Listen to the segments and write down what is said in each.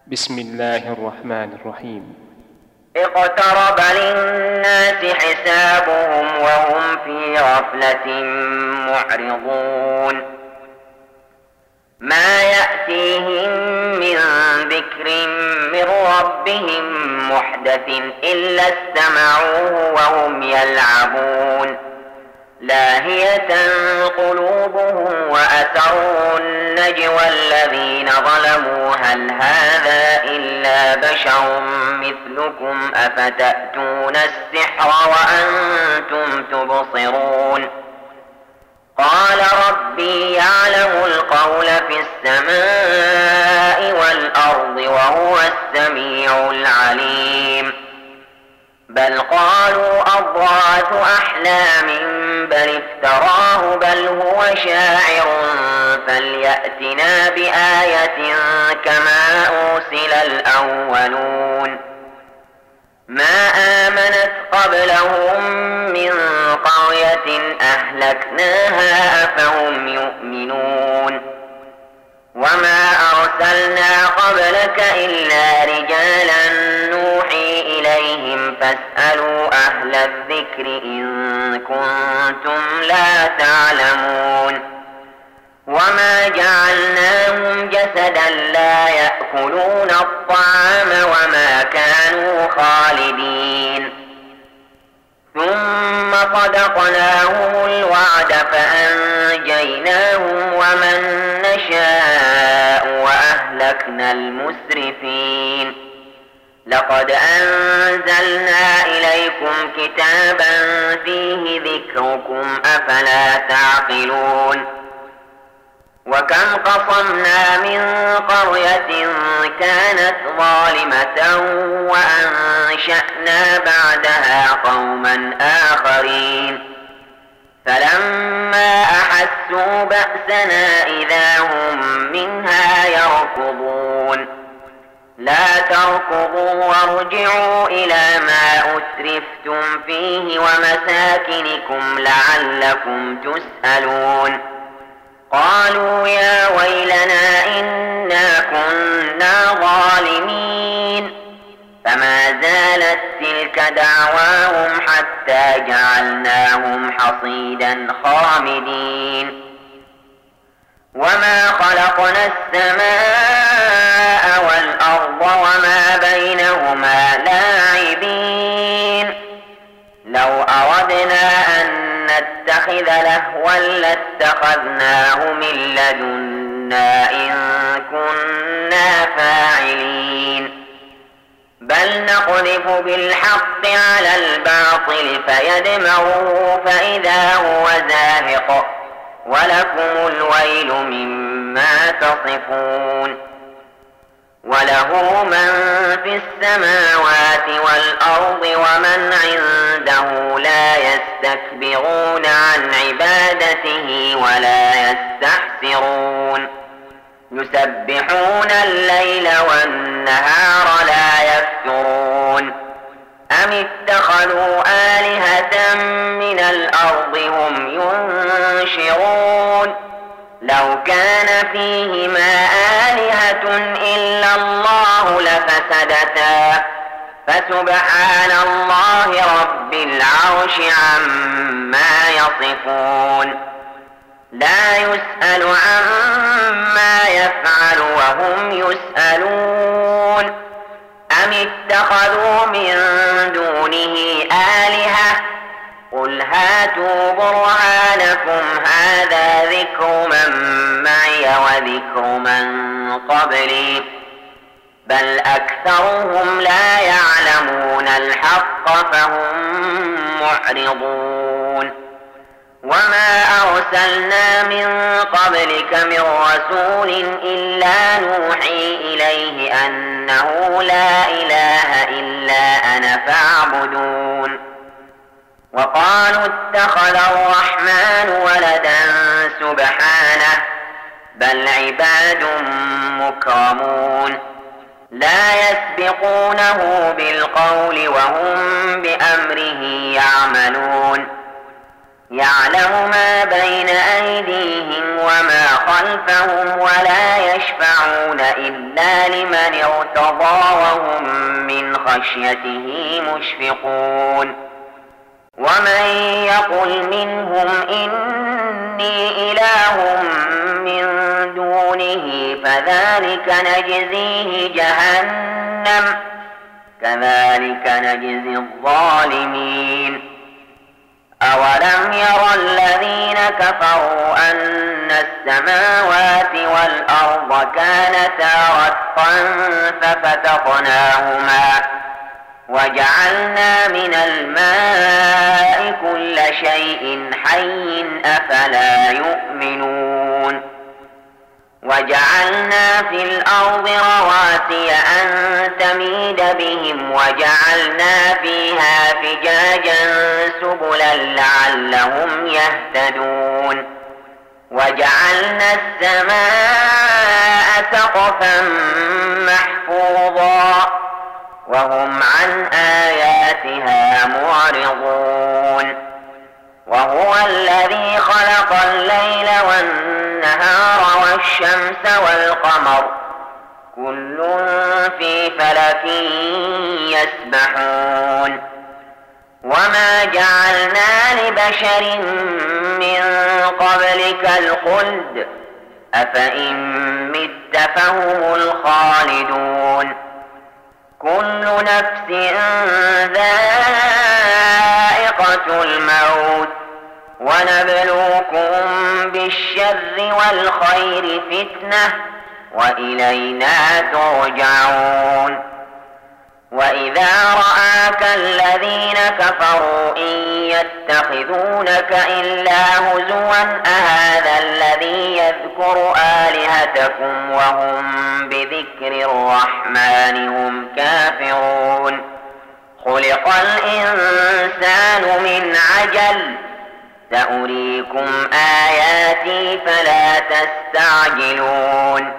بسم الله الرحمن الرحيم. اقترب للناس حسابهم وهم في غفلة معرضون ما يأتيهم من ذكر من ربهم محدث إلا استمعوه وهم يلعبون لاهية قلوبهم وأسروا النجوى الذين ظلموا هل هذا إلا بشر مثلكم أفتأتون السحر وأنتم تبصرون قال ربي يعلم القول في السماء والأرض وهو السميع العليم بل قالوا أضغاث أحلام بل افتراه بل هو شاعر فليأتنا بآية كما أرسل الأولون ما آمنت قبلهم من قرية أهلكناها أفهم يؤمنون وما أرسلنا قبلك إلا رجالا نوحي إليهم فاسألوا أهل الذكر إن كنتم لا تعلمون وما جعلناهم جسدا لا يأكلون الطعام وما كانوا خالدين ثم صدقناهم الوعد فأنجيناهم ومن نشاء وأهلكنا المسرفين لقد أنزلنا إليكم كتابا فيه ذكركم أفلا تعقلون وكم قصمنا من قرية كانت ظالمة وأنشأنا بعدها قوما آخرين فلما أحسوا بأسنا إذا هم منها يركضون لا تركضوا وارجعوا إلى ما أسرفتم فيه ومساكنكم لعلكم تسألون قالوا يا ويلنا إنا كنا ظالمين فما زالت تلك دعواهم حتى جعلناهم حصيدا خامدين وما خلقنا السماء والأرض وما بينهما لاعبين لو أردنا أن نتخذ لهوا لاتخذناه من لدنا إن كنا فاعلين بل نقذف بالحق على الباطل فيدمغه فإذا هو زاهق ولكم الويل مما تصفون وله من في السماوات والأرض ومن عنده لا يستكبرون عن عبادته ولا يستحسرون يسبحون الليل والنهار لا يفترون أم اتخذوا آلهة من الأرض هم ينشرون لو كان فيهما آلهة إلا الله لفسدتا فسبحان الله رب العرش عما يصفون لا يسأل عما يفعل وهم يسألون أم اتخذوا من دونه آلهة قل هاتوا برهانكم هذا ذكر من معي وذكر من قبلي بل أكثرهم لا يعلمون الحق فهم معرضون وما أرسلنا من قبلك من رسول إلا نوحي إليه أنه لا إله إلا أنا فاعبدون وقالوا اتخذ الرحمن ولدا سبحانه بل عباد مكرمون لا يسبقونه بالقول وهم بأمره يعملون يعلم ما بين أيديهم وما خلفهم ولا يشفعون إلا لمن ارتضى وهم من خشيته مشفقون ومن يقل منهم إني إله من دونه فذلك نجزيه جهنم كذلك نجزي الظالمين أولم ير الذين كفروا أن السماوات والأرض كانتا رتقا ففتقناهما وجعلنا من الماء كل شيء حي أفلا يؤمنون وجعلنا في الأرض رواسي أن تميد بهم وجعلنا فيها فجاجا سبلا لعلهم يهتدون وجعلنا السماء سقفا محفوظا وهم عن آياتها معرضون وهو الذي خلق الليل والنهار والشمس والقمر كل في فلك يسبحون وما جعلنا لبشر من قبلك الخلد أفإن مت فهم الخالدون كل نفس ذائقة الموت ونبلوكم بالشر والخير فتنة وإلينا ترجعون وإذا رآك الذين كفروا إن يتخذونك إلا هزوا أهذا الذي يذكر آلهتكم وهم بذكر الرحمن هم كافرون خلق الإنسان من عجل سأريكم آياتي فلا تستعجلون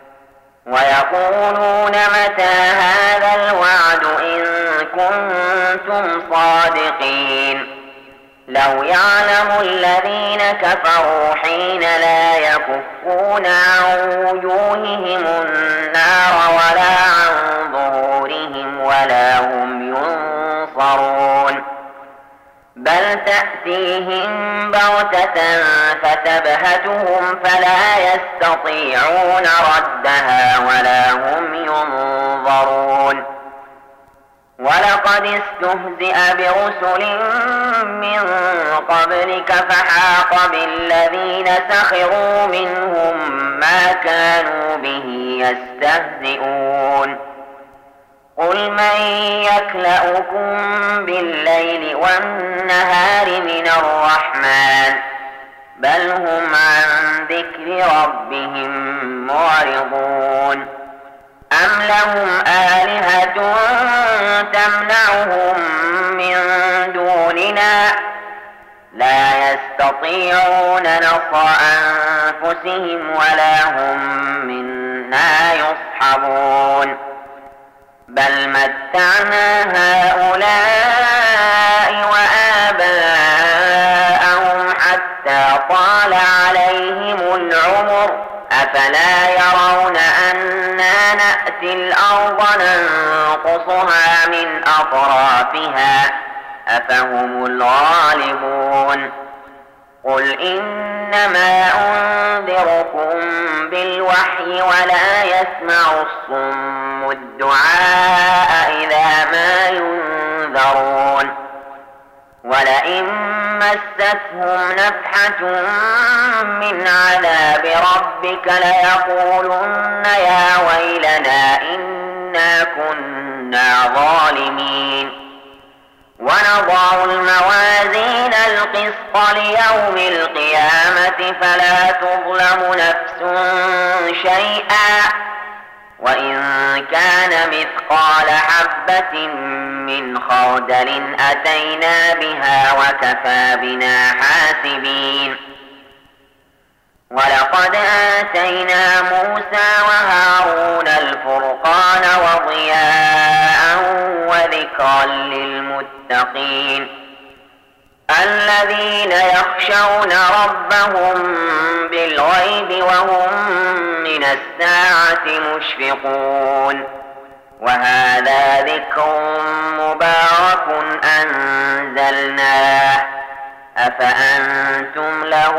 ويقولون متى هذا الوعد إن كنتم صادقين لو يعلم الذين كفروا حين لا يكفون عن وجوههم النار ولا عن ظهورهم ولا هم ينصرون بل تأتيهم بغتة فتبهتهم فلا يستطيعون ردها ولا هم ينظرون ولقد استهزئ برسل من قبلك فحاق بالذين سخروا منهم ما كانوا به يستهزئون قل من يكلؤكم بالليل والنهار من الرحمن بل هم عن ذكر ربهم معرضون أم لهم آلهة تمنعهم من دوننا لا يستطيعون نصر أنفسهم ولا هم منا يصحبون بل متعنا هؤلاء وآباءهم حتى طال عليهم العمر أفلا يرون أنا نأتي الأرض ننقصها من أطرافها أفهم الغالبون قل إنما أنذركم بالوحي ولا يسمع الصم الدعاء إذا ما ينذرون ولئن مستهم نفحة من عذاب ربك ليقولن يا ويلنا إنا كنا ظالمين ونضع الموازين القسط ليوم القيامة فلا تظلم نفس شيئا وإن كان مثقال حبة من خردل أتينا بها وكفى بنا حاسبين ولقد آتينا موسى وهارون الفرقان وضياء وذكرا للمتقين الذين يخشون ربهم بالغيب وهم من الساعة مشفقون وهذا ذكر مبارك أنزلناه أفأنتم له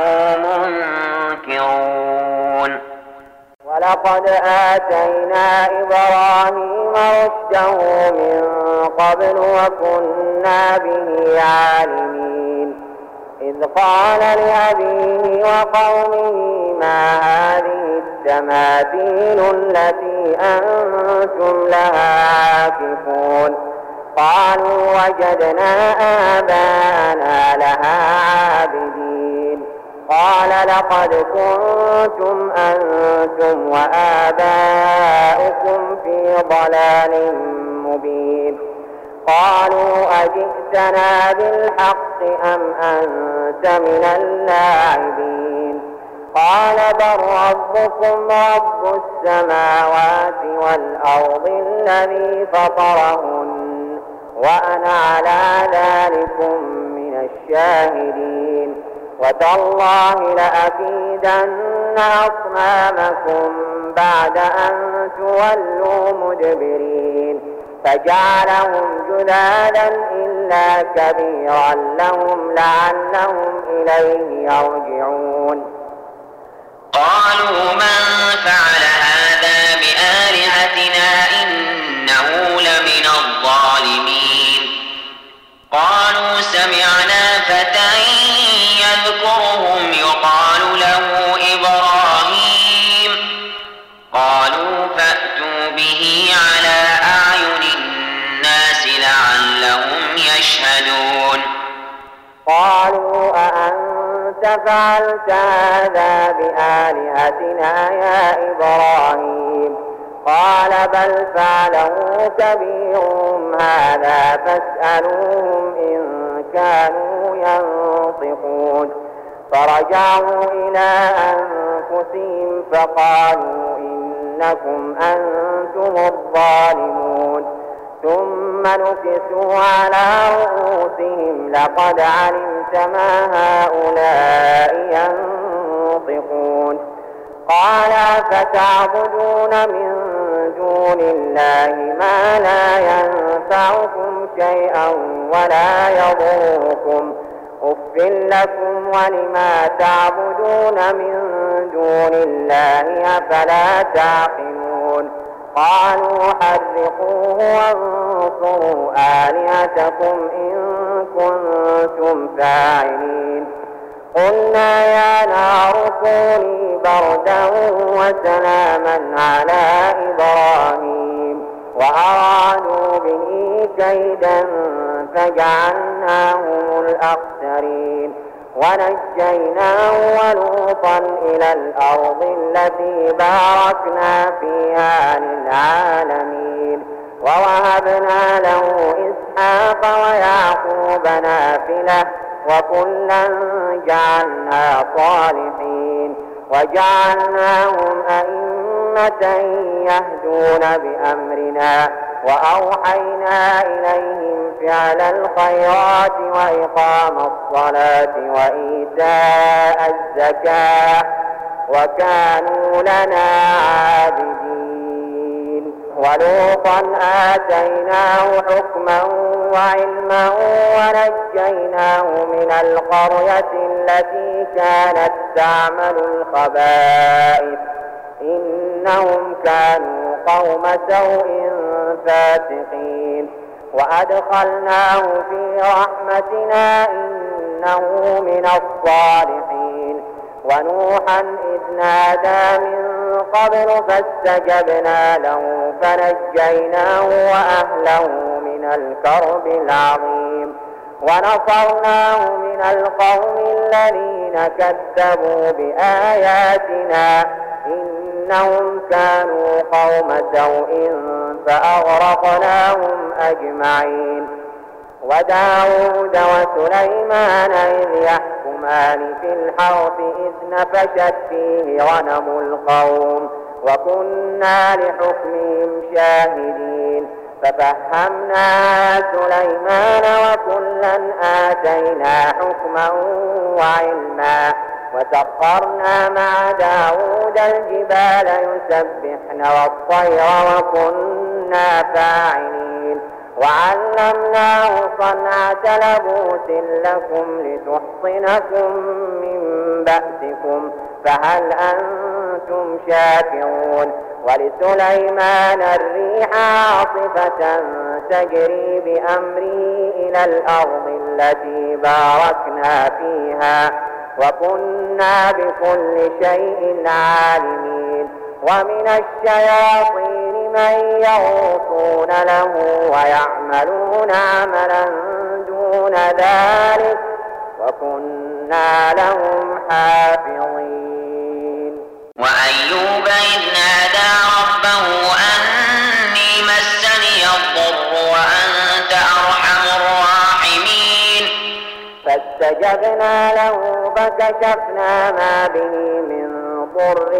منكرون ولقد آتينا إبراهيم رشده من قبل وكنا به عالمين إذ قال لأبيه وقومه ما هذه التماثيل التي أنتم لها عاكفون قالوا وجدنا آباءنا لها عابدين قال لقد كنتم أنتم وآباؤكم في ضلال مبين قالوا أجئتنا بالحق أم أنت من اللاعبين قال بل ربكم رب السماوات والأرض الذي فطرهن وأنا على ذلكم من الشاهدين وتالله لأكيدن أصنامكم بعد أن تولوا مدبرين فجعلهم جذاذا إلا كبيرا لهم لعلهم إليه يرجعون قالوا من فعل هذا بآلهتنا إنه لمن الظالمين قالوا سمعنا فتى يذكرهم يقال له إبراهيم قالوا فأتوا به على أعين الناس لعلهم يشهدون قالوا أأنت فعلت هذا بآلهتنا يا إبراهيم قال بل فعله كبيرهم هذا فاسألوهم إن كانوا ينطقون فرجعوا إلى أنفسهم فقالوا إنكم أنتم الظالمون ثم نكسوا على رؤوسهم لقد علمت ما هؤلاء ينطقون قال فتعبدون من دون الله ما لا ينفعكم شيئا ولا يضركم أف لكم ولما تعبدون من دون الله أفلا تعقلون قالوا حرقوه وانصروا آلهتكم إن كنتم فاعلين قلنا يا نار كوني بردا وسلاما على إبراهيم وأرادوا به كيدا فجعلناهم الأخسرين ونجيناه ولوطا إلى الأرض التي باركنا فيها للعالمين ووهبنا له إسحاق ويعقوب نافلة وكلا جعلنا صالحين وجعلناهم أئمة يهدون بأمرنا وأوحينا إليهم فعل الخيرات وإقام الصلاة وإيتاء الزكاة وكانوا لنا عابدين ولوطا آتيناه حكما وعلما ونجيناه من القرية التي كانت تعمل الخبائث إنهم كانوا قوم سوء فاسقين وأدخلناه في رحمتنا إنه من الصالحين ونوحا إذ نادى من قبل فاستجبنا له فنجيناه وأهله من الكرب العظيم ونصرناه من القوم الذين كذبوا بآياتنا إنهم كانوا قوم سوء فأغرقناهم أجمعين وداود وسليمان إذ يحكمان في الحرث إذ نفشت فيه غنم القوم وكنا لحكمهم شاهدين ففهمنا سليمان وكلا آتينا حكما وعلما وسخرنا مع داود الجبال يسبحن والطير وكنا فاعلين وعلمناه صنعة لبوس لكم لتحصنكم من بأسكم فهل أنتم شاكرون ولسليمان الريح عاصفة تجري بأمره إلى الأرض التي باركنا فيها وكنا بكل شيء عالمين ومن الشياطين من يغوصون له ويعملون عملا دون ذلك وكنا لهم حافظين وأيوب إذ نادى ربه أني مسني الضر وأنت أرحم الراحمين فاستجبنا له فكشفنا ما به من ضر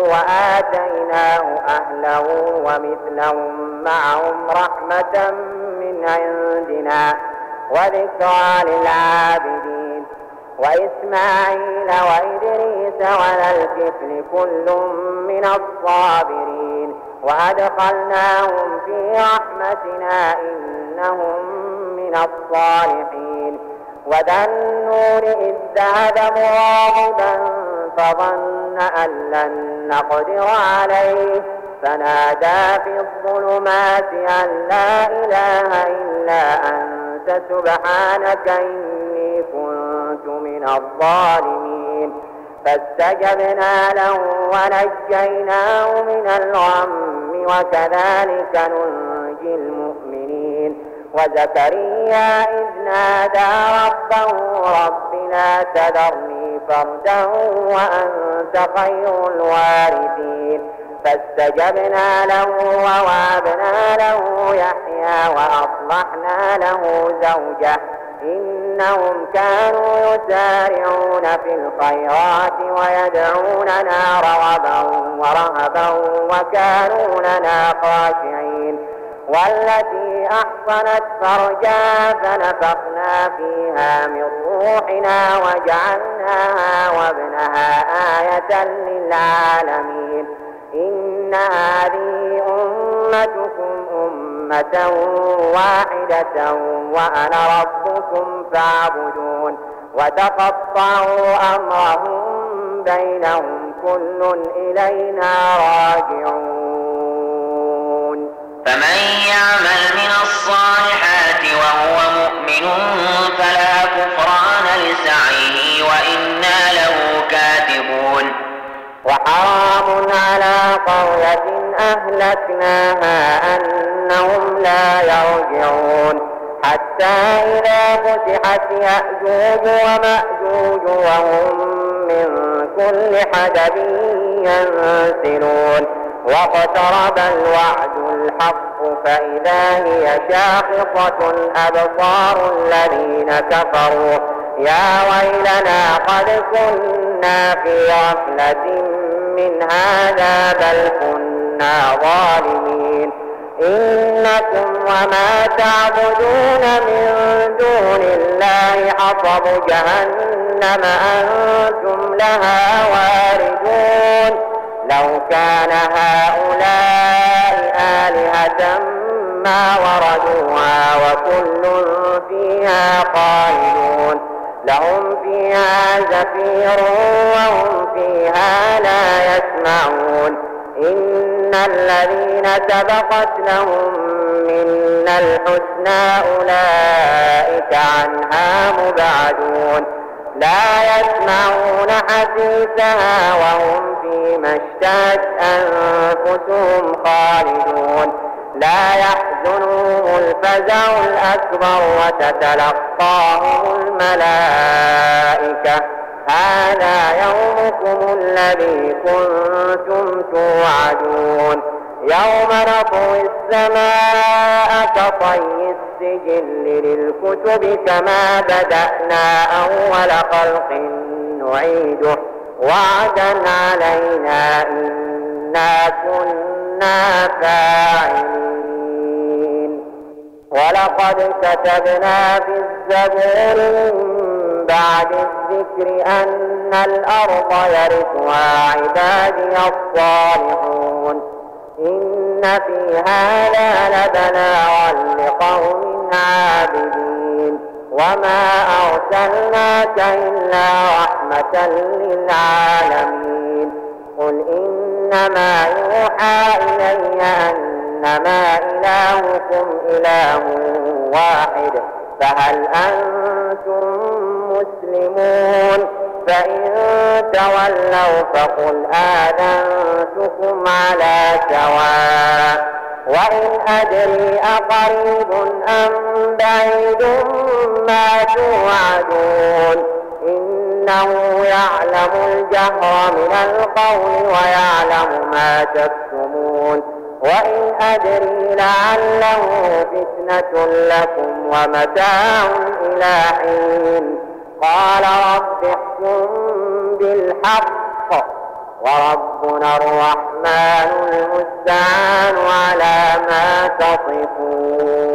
وآتيناه أهله ومثلهم معهم رحمة من عندنا وذكرى للعابدين وإسماعيل وإدريس وذا الكفل كل من الصابرين وأدخلناهم في رحمتنا إنهم من الصالحين وذا النور إذ ذهب مغاضبا فظن أن لن نقدر عليه فنادى في الظلمات أن لا إله إلا أنت سبحانك إني كنت من الظالمين فاستجبنا له ونجيناه من الغم وكذلك ننجي المؤمنين وزكريا إذ نادى ربه رب لا تذرني فردا وأنت خير الوارثين فاستجبنا له ووهبنا له يحيى وأصلحنا له زوجه إنهم كانوا يسارعون في الخيرات ويدعوننا رغبا ورهبا وكانوا لنا خاشعين والتي أحصنت فرجها فنفخنا فيها من روحنا وجعلناها وابنها آية للعالمين إن هذه أمتكم أمة واحدة وأنا ربكم فاعبدون وتقطعوا أمرهم بينهم كل إلينا راجعون فمن يعمل من الصالحات وهو مؤمن فلا كفران لسعيه وإنا له كاتبون وحرام على قرية أهلكناها أنهم لا يرجعون حتى إذا فتحت يأجوج ومأجوج وهم من كل حدب ينسلون واقترب الوعد الحق فإذا هي شاخصة أبصار الذين كفروا يا ويلنا قد كنا في غفلة من هذا بل كنا ظالمين إنكم وما تعبدون من دون الله حصب جهنم أنتم لها واردون لو كان هؤلاء آلهة ما وردوها وكل فيها خالدون لهم فيها زفير وهم فيها لا يسمعون إن الذين سبقت لهم منا الحسنى أولئك عنها مبعدون لا يسمعون حسيسها وهم فيما اشتهت أنفسهم خالدون لا يحزنهم الفزع الأكبر وتتلقاهم الملائكة هذا يومكم الذي كنتم توعدون يوم نطوي السماء كطي السجل للكتب كما بدأنا أول خلق نعيده وعدا علينا إنا كنا فاعلين ولقد كتبنا في الزبور من بعد الذكر أن الأرض يرثها عبادي الصالحون إن في هذا لبلاغا لقوم عابدين وما أرسلناك إلا رحمة للعالمين قل إنما يوحى إلي أنما إلهكم إله واحد فهل أنتم مسلمون فإن تولوا فقل آذنتكم على سواء وإن أدري أقريب أم بعيد ما توعدون إنه يعلم الجهر من القول ويعلم ما تكتمون وإن أدري لعله فتنة لكم ومتاع إلى حين قال رب احكم بالحق وربنا الرحمن المستعان على ما تصفون